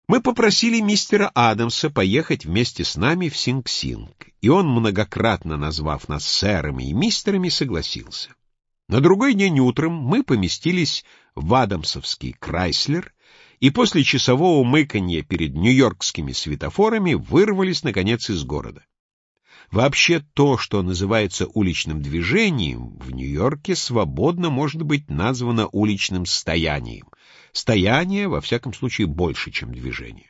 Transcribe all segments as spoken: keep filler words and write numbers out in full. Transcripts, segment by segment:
Мы попросили мистера Адамса поехать вместе с нами в Синг-Синг, и он, многократно назвав нас сэрами и мистерами, согласился. На другой день утром мы поместились в адамсовский Крайслер и после часового мыканья перед нью-йоркскими светофорами вырвались, наконец, из города. Вообще, то, что называется уличным движением, в Нью-Йорке свободно может быть названо уличным стоянием. Стояние, во всяком случае, больше, чем движение.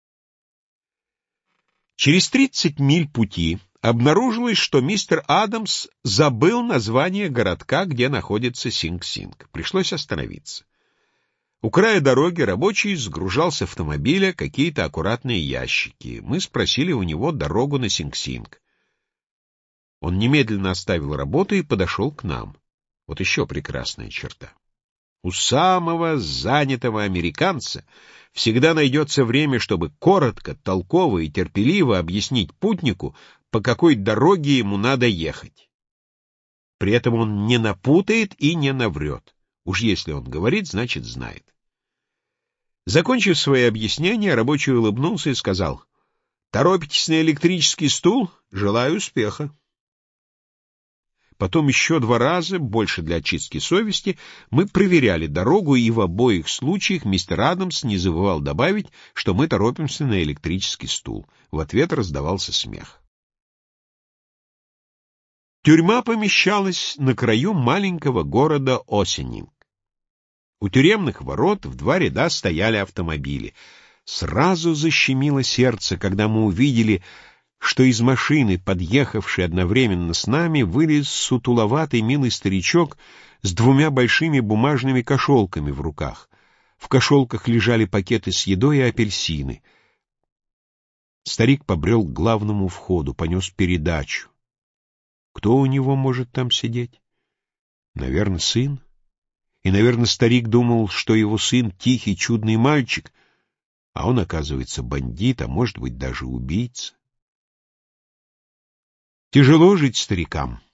Через тридцать миль пути обнаружилось, что мистер Адамс забыл название городка, где находится Синг-Синг. Пришлось остановиться. У края дороги рабочий сгружал с автомобиля какие-то аккуратные ящики. Мы спросили у него дорогу на Синг-Синг. Он немедленно оставил работу и подошел к нам. Вот еще прекрасная черта. У самого занятого американца всегда найдется время, чтобы коротко, толково и терпеливо объяснить путнику, по какой дороге ему надо ехать. При этом он не напутает и не наврет. Уж если он говорит, значит знает. Закончив свои объяснения, рабочий улыбнулся и сказал: «Торопитесь на электрический стул? Желаю успеха». Потом еще два раза, больше для очистки совести, мы проверяли дорогу, и в обоих случаях мистер Адамс не забывал добавить, что мы торопимся на электрический стул. В ответ раздавался смех. Тюрьма помещалась на краю маленького города Осенинг. У тюремных ворот в два ряда стояли автомобили. Сразу защемило сердце, когда мы увидели, что из машины, подъехавшей одновременно с нами, вылез сутуловатый милый старичок с двумя большими бумажными кошелками в руках. В кошелках лежали пакеты с едой и апельсины. Старик побрел к главному входу, понес передачу. Кто у него может там сидеть? Наверное, сын. И, наверное, старик думал, что его сын тихий, чудный мальчик, а он, оказывается, бандит, а может быть, даже убийца. Тяжело жить старикам.